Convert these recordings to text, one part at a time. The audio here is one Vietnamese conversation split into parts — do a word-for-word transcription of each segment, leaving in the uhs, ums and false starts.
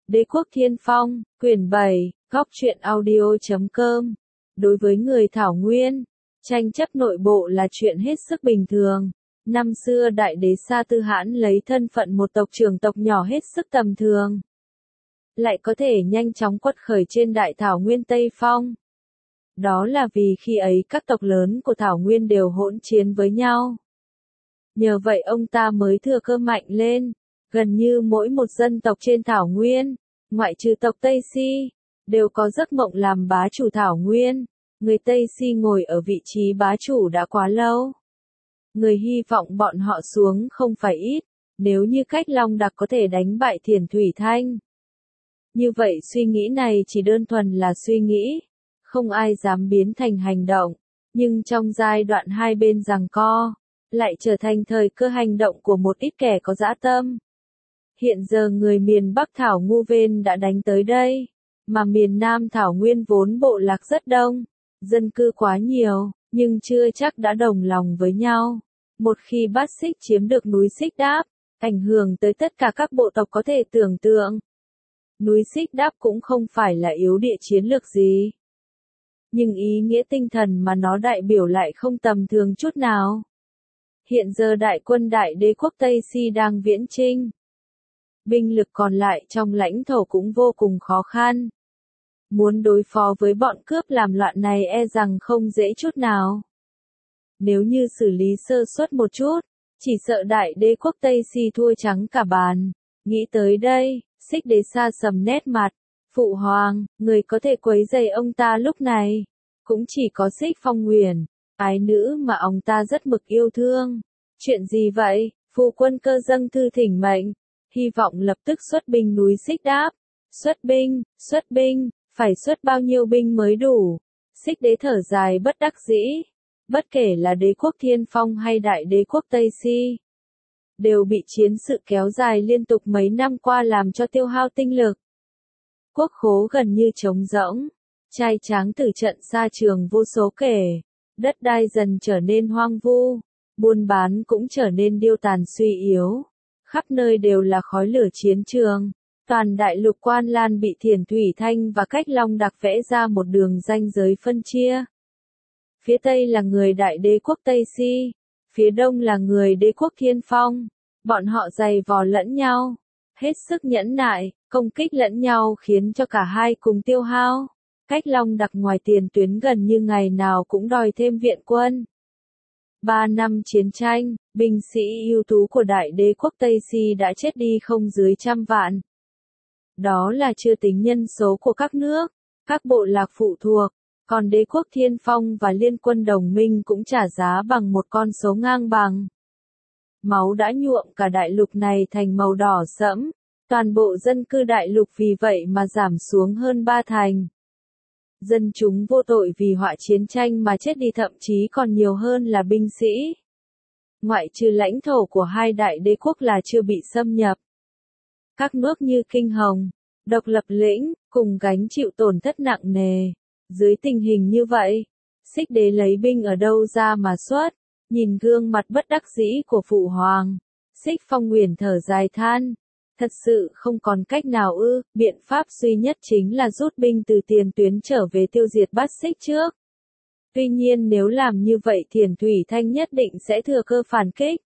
Đế quốc Thiên Phong, quyển bảy, góc truyện audio chấm com. Đối với người Thảo Nguyên, tranh chấp nội bộ là chuyện hết sức bình thường. Năm xưa đại đế Sa Tư Hãn lấy thân phận một tộc trưởng tộc nhỏ hết sức tầm thường, lại có thể nhanh chóng quật khởi trên đại Thảo Nguyên Tây Phong. Đó là vì khi ấy các tộc lớn của Thảo Nguyên đều hỗn chiến với nhau. Nhờ vậy ông ta mới thừa cơ mạnh lên. Gần như mỗi một dân tộc trên Thảo Nguyên, ngoại trừ tộc Tây Si, đều có giấc mộng làm bá chủ Thảo Nguyên. Người Tây Si ngồi ở vị trí bá chủ đã quá lâu. Người hy vọng bọn họ xuống không phải ít, nếu như Cách Long Đặc có thể đánh bại Thiền Thủy Thanh. Như vậy suy nghĩ này chỉ đơn thuần là suy nghĩ, không ai dám biến thành hành động, nhưng trong giai đoạn hai bên giằng co, lại trở thành thời cơ hành động của một ít kẻ có dã tâm. Hiện giờ người miền Bắc Thảo Ngu Ven đã đánh tới đây, mà miền Nam Thảo Nguyên vốn bộ lạc rất đông, dân cư quá nhiều, nhưng chưa chắc đã đồng lòng với nhau. Một khi Bát Xích chiếm được núi Xích Đáp, ảnh hưởng tới tất cả các bộ tộc có thể tưởng tượng. Núi Xích Đáp cũng không phải là yếu địa chiến lược gì, nhưng ý nghĩa tinh thần mà nó đại biểu lại không tầm thường chút nào. Hiện giờ đại quân đại đế quốc Tây Si đang viễn chinh. Binh lực còn lại trong lãnh thổ cũng vô cùng khó khăn. Muốn đối phó với bọn cướp làm loạn này e rằng không dễ chút nào. Nếu như xử lý sơ suất một chút, chỉ sợ đại đế quốc Tây Si thua trắng cả bàn. Nghĩ tới đây, Xích Đế xa sầm nét mặt. Phụ hoàng, người có thể quấy rầy ông ta lúc này, cũng chỉ có Xích Phong Nguyền, ái nữ mà ông ta rất mực yêu thương. Chuyện gì vậy? Phu quân cơ dâng thư thỉnh mệnh, hy vọng lập tức xuất binh núi Xích Đáp. Xuất binh, xuất binh, phải xuất bao nhiêu binh mới đủ? Xích Đế thở dài bất đắc dĩ. Bất kể là đế quốc Thiên Phong hay đại đế quốc Tây Si, đều bị chiến sự kéo dài liên tục mấy năm qua làm cho tiêu hao tinh lực. Quốc khố gần như trống rỗng, trai tráng tử trận xa trường vô số kể, đất đai dần trở nên hoang vu, buôn bán cũng trở nên điêu tàn suy yếu, khắp nơi đều là khói lửa chiến trường. Toàn đại lục Quan Lan bị Thiền Thủy Thanh và Cách Long Đặc vẽ ra một đường ranh giới phân chia. Phía Tây là người đại đế quốc Tây Si, phía Đông là người đế quốc Thiên Phong. Bọn họ giày vò lẫn nhau, hết sức nhẫn nại, công kích lẫn nhau khiến cho cả hai cùng tiêu hao. Cách Long Đặc ngoài tiền tuyến gần như ngày nào cũng đòi thêm viện quân. Ba năm chiến tranh, binh sĩ ưu tú của đại đế quốc Tây Si đã chết đi không dưới trăm vạn. Đó là chưa tính nhân số của các nước, các bộ lạc phụ thuộc, còn đế quốc Thiên Phong và liên quân đồng minh cũng trả giá bằng một con số ngang bằng. Máu đã nhuộm cả đại lục này thành màu đỏ sẫm, toàn bộ dân cư đại lục vì vậy mà giảm xuống hơn ba thành. Dân chúng vô tội vì họa chiến tranh mà chết đi thậm chí còn nhiều hơn là binh sĩ. Ngoại trừ lãnh thổ của hai đại đế quốc là chưa bị xâm nhập. Các nước như Kinh Hồng, Độc Lập Lĩnh, cùng gánh chịu tổn thất nặng nề. Dưới tình hình như vậy, Xích Đế lấy binh ở đâu ra mà xuất? Nhìn gương mặt bất đắc dĩ của phụ hoàng, Xích Phong Nguyền thở dài than. Thật sự không còn cách nào ư, biện pháp duy nhất chính là rút binh từ tiền tuyến trở về tiêu diệt Bát Xích trước. Tuy nhiên nếu làm như vậy Thiền Thủy Thanh nhất định sẽ thừa cơ phản kích.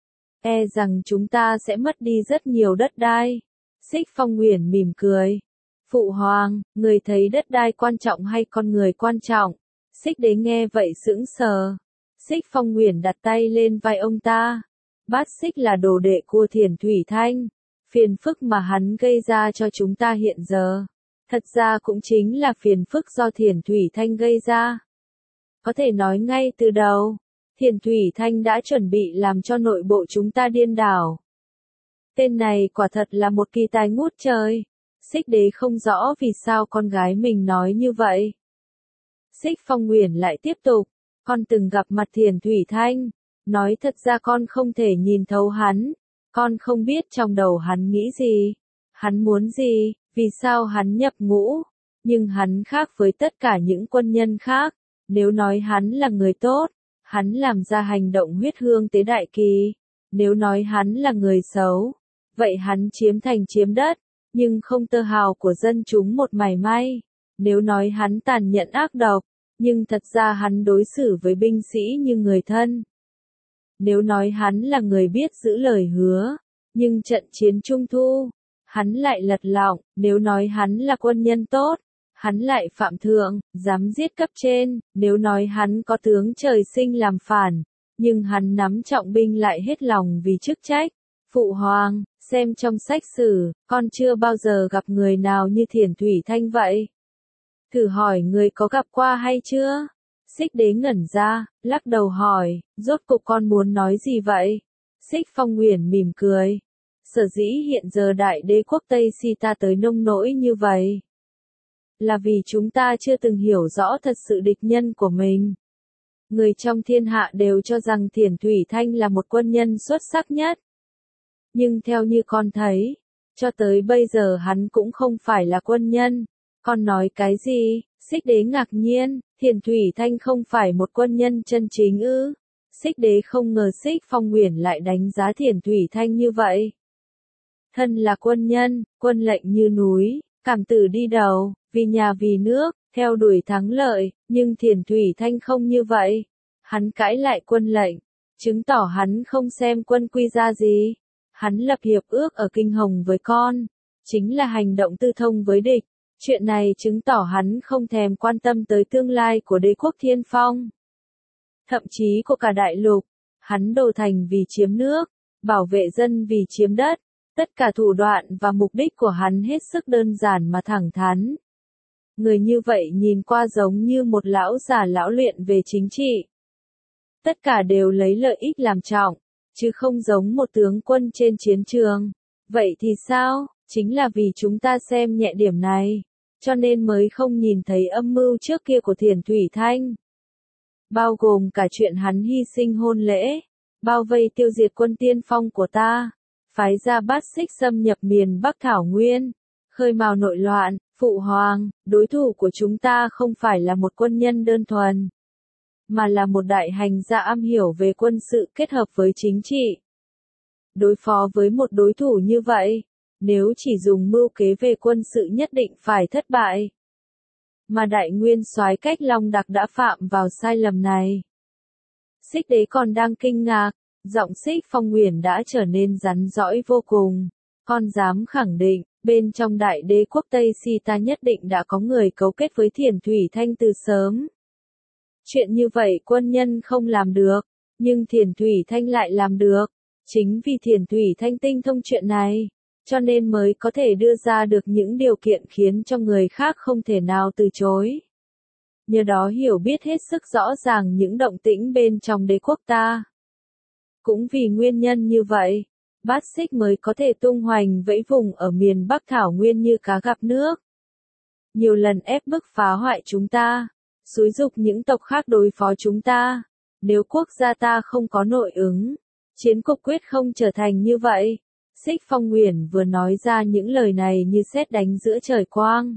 E rằng chúng ta sẽ mất đi rất nhiều đất đai. Xích Phong Nguyền mỉm cười. Phụ hoàng, người thấy đất đai quan trọng hay con người quan trọng? Xích Đế nghe vậy sững sờ. Xích Phong Nguyền đặt tay lên vai ông ta. Bát Xích là đồ đệ của Thiền Thủy Thanh. Phiền phức mà hắn gây ra cho chúng ta hiện giờ, thật ra cũng chính là phiền phức do Thiền Thủy Thanh gây ra. Có thể nói ngay từ đầu, Thiền Thủy Thanh đã chuẩn bị làm cho nội bộ chúng ta điên đảo. Tên này quả thật là một kỳ tài ngút trời. Xích Đế không rõ vì sao con gái mình nói như vậy. Xích Phong Nguyền lại tiếp tục, con từng gặp mặt Thiền Thủy Thanh, nói thật ra con không thể nhìn thấu hắn. Con không biết trong đầu hắn nghĩ gì, hắn muốn gì, vì sao hắn nhập ngũ, nhưng hắn khác với tất cả những quân nhân khác. Nếu nói hắn là người tốt, hắn làm ra hành động huyết hương tế đại kỳ. Nếu nói hắn là người xấu, vậy hắn chiếm thành chiếm đất, nhưng không tơ hào của dân chúng một mảy may. Nếu nói hắn tàn nhẫn ác độc, nhưng thật ra hắn đối xử với binh sĩ như người thân. Nếu nói hắn là người biết giữ lời hứa, nhưng trận chiến Trung Thu, hắn lại lật lọng. Nếu nói hắn là quân nhân tốt, hắn lại phạm thượng, dám giết cấp trên. Nếu nói hắn có tướng trời sinh làm phản, nhưng hắn nắm trọng binh lại hết lòng vì chức trách. Phụ hoàng, xem trong sách sử, con chưa bao giờ gặp người nào như Thiền Thủy Thanh vậy. Thử hỏi người có gặp qua hay chưa? Xích Đế ngẩn ra, lắc đầu hỏi, rốt cục con muốn nói gì vậy? Xích Phong Uyển mỉm cười. Sở dĩ hiện giờ đại đế quốc Tây Si ta tới nông nỗi như vậy, là vì chúng ta chưa từng hiểu rõ thật sự địch nhân của mình. Người trong thiên hạ đều cho rằng Thiền Thủy Thanh là một quân nhân xuất sắc nhất. Nhưng theo như con thấy, cho tới bây giờ hắn cũng không phải là quân nhân. Con nói cái gì? Xích Đế ngạc nhiên, Thiền Thủy Thanh không phải một quân nhân chân chính ư? Xích Đế không ngờ Xích Phong Uyển lại đánh giá Thiền Thủy Thanh như vậy. Thân là quân nhân, quân lệnh như núi, cảm tử đi đầu, vì nhà vì nước, theo đuổi thắng lợi, nhưng Thiền Thủy Thanh không như vậy. Hắn cãi lại quân lệnh, chứng tỏ hắn không xem quân quy ra gì. Hắn lập hiệp ước ở Kinh Hồng với con, chính là hành động tư thông với địch. Chuyện này chứng tỏ hắn không thèm quan tâm tới tương lai của đế quốc Thiên Phong, thậm chí của cả đại lục. Hắn đổ thành vì chiếm nước, bảo vệ dân vì chiếm đất. Tất cả thủ đoạn và mục đích của hắn hết sức đơn giản mà thẳng thắn. Người như vậy nhìn qua giống như một lão già lão luyện về chính trị. Tất cả đều lấy lợi ích làm trọng, chứ không giống một tướng quân trên chiến trường. Vậy thì sao? Chính là vì chúng ta xem nhẹ điểm này, cho nên mới không nhìn thấy âm mưu trước kia của Thiền Thủy Thanh. Bao gồm cả chuyện hắn hy sinh hôn lễ, bao vây tiêu diệt quân tiên phong của ta, phái ra Bát Xích xâm nhập miền Bắc Thảo Nguyên, khơi mào nội loạn. Phụ hoàng, đối thủ của chúng ta không phải là một quân nhân đơn thuần, mà là một đại hành gia am hiểu về quân sự kết hợp với chính trị. Đối phó với một đối thủ như vậy, nếu chỉ dùng mưu kế về quân sự nhất định phải thất bại. Mà đại nguyên soái Cách Long Đặc đã phạm vào sai lầm này. Xích Đế còn đang kinh ngạc, giọng Xích Phong Uyển đã trở nên rắn rõi vô cùng. Con dám khẳng định, bên trong đại đế quốc Tây Si ta nhất định đã có người cấu kết với Thiền Thủy Thanh từ sớm. Chuyện như vậy quân nhân không làm được, nhưng Thiền Thủy Thanh lại làm được. Chính vì Thiền Thủy Thanh tinh thông chuyện này, cho nên mới có thể đưa ra được những điều kiện khiến cho người khác không thể nào từ chối. Nhờ đó hiểu biết hết sức rõ ràng những động tĩnh bên trong đế quốc ta. Cũng vì nguyên nhân như vậy, Bát Xích mới có thể tung hoành vẫy vùng ở miền Bắc Thảo Nguyên như cá gặp nước. Nhiều lần ép bức phá hoại chúng ta, xúi giục những tộc khác đối phó chúng ta. Nếu quốc gia ta không có nội ứng, chiến cục quyết không trở thành như vậy. Xích Phong Uyển vừa nói ra những lời này như sét đánh giữa trời quang,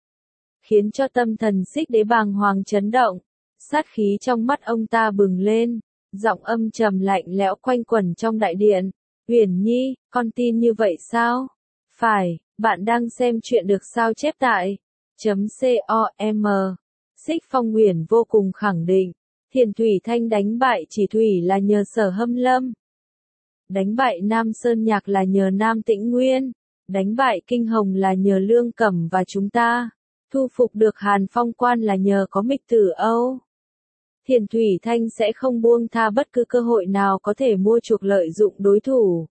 khiến cho tâm thần Xích Đế bàng hoàng chấn động, sát khí trong mắt ông ta bừng lên, giọng âm trầm lạnh lẽo quanh quẩn trong đại điện. Uyển Nhi, con tin như vậy sao? Phải, bạn đang xem chuyện được sao chép tại chấm com. Xích Phong Uyển vô cùng khẳng định, Thiền Thủy Thanh đánh bại Chỉ Thủy là nhờ Sở Hâm Lâm. Đánh bại Nam Sơn Nhạc là nhờ Nam Tĩnh Nguyên. Đánh bại Kinh Hồng là nhờ Lương Cẩm và chúng ta. Thu phục được Hàn Phong Quan là nhờ có Mịch Tử Âu. Thiền Thủy Thanh sẽ không buông tha bất cứ cơ hội nào có thể mua chuộc lợi dụng đối thủ.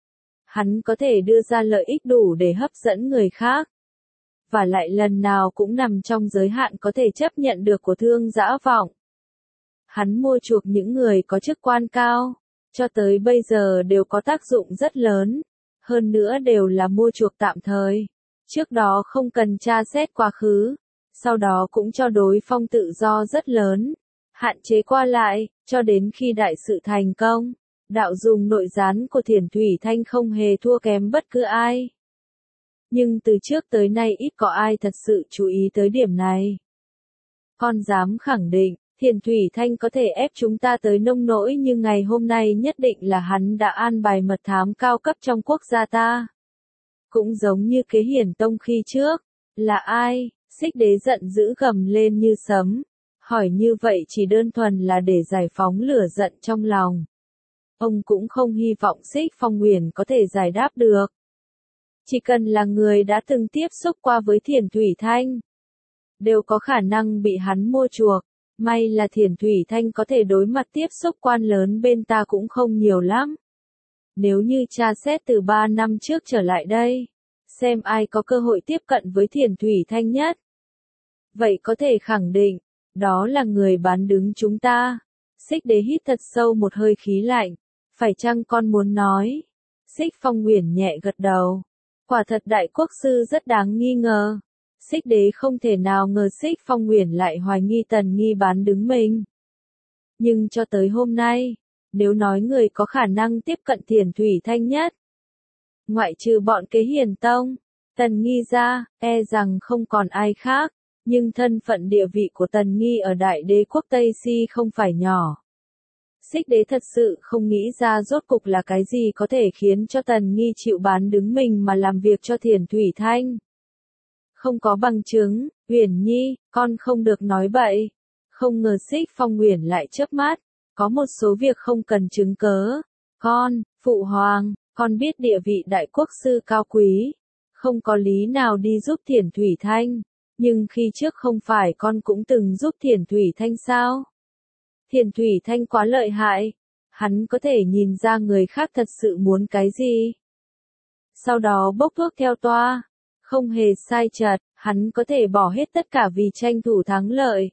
Hắn có thể đưa ra lợi ích đủ để hấp dẫn người khác. Và lại lần nào cũng nằm trong giới hạn có thể chấp nhận được của Thương Dã Vọng. Hắn mua chuộc những người có chức quan cao, cho tới bây giờ đều có tác dụng rất lớn. Hơn nữa đều là mua chuộc tạm thời. Trước đó không cần tra xét quá khứ. Sau đó cũng cho đối phong tự do rất lớn. Hạn chế qua lại, cho đến khi đại sự thành công. Đạo dùng nội gián của Thiền Thủy Thanh không hề thua kém bất cứ ai. Nhưng từ trước tới nay ít có ai thật sự chú ý tới điểm này. Con dám khẳng định, Thiền Thủy Thanh có thể ép chúng ta tới nông nỗi như ngày hôm nay nhất định là hắn đã an bài mật thám cao cấp trong quốc gia ta. Cũng giống như Kế Hiển Tông khi trước. Là ai? Xích Đế giận dữ gầm lên như sấm. Hỏi như vậy chỉ đơn thuần là để giải phóng lửa giận trong lòng. Ông cũng không hy vọng Xích Phong Uyển có thể giải đáp được. Chỉ cần là người đã từng tiếp xúc qua với Thiền Thủy Thanh, đều có khả năng bị hắn mua chuộc. May là Thiền Thủy Thanh có thể đối mặt tiếp xúc quan lớn bên ta cũng không nhiều lắm. Nếu như tra xét từ ba năm trước trở lại đây, xem ai có cơ hội tiếp cận với Thiền Thủy Thanh nhất. Vậy có thể khẳng định, đó là người bán đứng chúng ta. Xích Đế hít thật sâu một hơi khí lạnh. Phải chăng con muốn nói? Xích Phong Uyển nhẹ gật đầu. Quả thật Đại Quốc Sư rất đáng nghi ngờ. Xích Đế không thể nào ngờ Xích Phong Uyển lại hoài nghi Tần Nghi bán đứng mình. Nhưng cho tới hôm nay, nếu nói người có khả năng tiếp cận Thiền Thủy Thanh nhất, ngoại trừ bọn Kế Hiển Tông, Tần Nghi ra, e rằng không còn ai khác. Nhưng thân phận địa vị của Tần Nghi ở Đại Đế quốc Tây Si không phải nhỏ. Xích Đế thật sự không nghĩ ra rốt cục là cái gì có thể khiến cho Tần Nghi chịu bán đứng mình mà làm việc cho Thiền Thủy Thanh. Không có bằng chứng, Uyển Nhi, con không được nói bậy. Không ngờ Xích Phong Uyển lại chớp mắt. Có một số việc không cần chứng cớ. Con, Phụ Hoàng, con biết địa vị Đại Quốc Sư cao quý. Không có lý nào đi giúp Thiền Thủy Thanh. Nhưng khi trước không phải con cũng từng giúp Thiền Thủy Thanh sao? Thiền Thủy Thanh quá lợi hại. Hắn có thể nhìn ra người khác thật sự muốn cái gì. Sau đó bốc thuốc theo toa. Không hề sai chật, hắn có thể bỏ hết tất cả vì tranh thủ thắng lợi.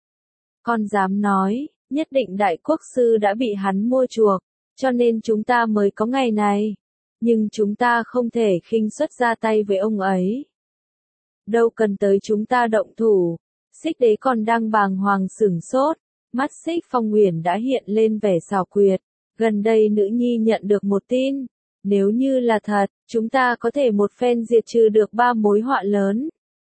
Con dám nói, nhất định Đại Quốc Sư đã bị hắn mua chuộc, cho nên chúng ta mới có ngày này. Nhưng chúng ta không thể khinh suất ra tay với ông ấy. Đâu cần tới chúng ta động thủ. Xích Đế còn đang bàng hoàng sửng sốt. Mắt Xích Phong Uyển đã hiện lên vẻ xảo quyệt. Gần đây nữ nhi nhận được một tin. Nếu như là thật, chúng ta có thể một phen diệt trừ được ba mối họa lớn.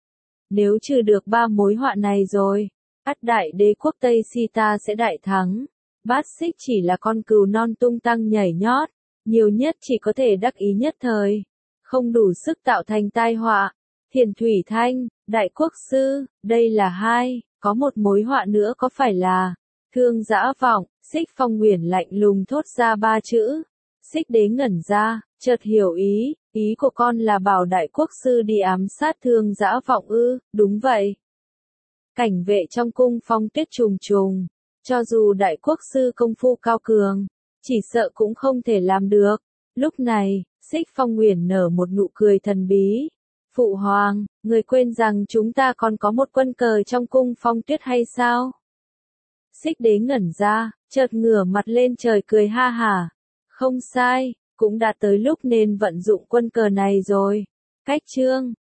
Nếu trừ được ba mối họa này rồi, ắt Đại Đế quốc Tây Si ta sẽ đại thắng. Bát Xích chỉ là con cừu non tung tăng nhảy nhót. Nhiều nhất chỉ có thể đắc ý nhất thời. Không đủ sức tạo thành tai họa. Thiền Thủy Thanh, Đại Quốc Sư, đây là hai, có một mối họa nữa có phải là Thương Dã Vọng. Xích Phong Uyển lạnh lùng thốt ra ba chữ. Xích Đế ngẩn ra, chợt hiểu ý, ý của con là bảo Đại Quốc Sư đi ám sát Thương Dã Vọng ư? Đúng vậy. Cảnh vệ trong cung Phong Tuyết trùng trùng, cho dù Đại Quốc Sư công phu cao cường, chỉ sợ cũng không thể làm được. Lúc này, Xích Phong Uyển nở một nụ cười thần bí. Phụ Hoàng, người quên rằng chúng ta còn có một quân cờ trong cung Phong Tuyết hay sao? Xích Đế ngẩn ra, chợt ngửa mặt lên trời cười ha hả. Không sai, cũng đã tới lúc nên vận dụng quân cờ này rồi. Cách chương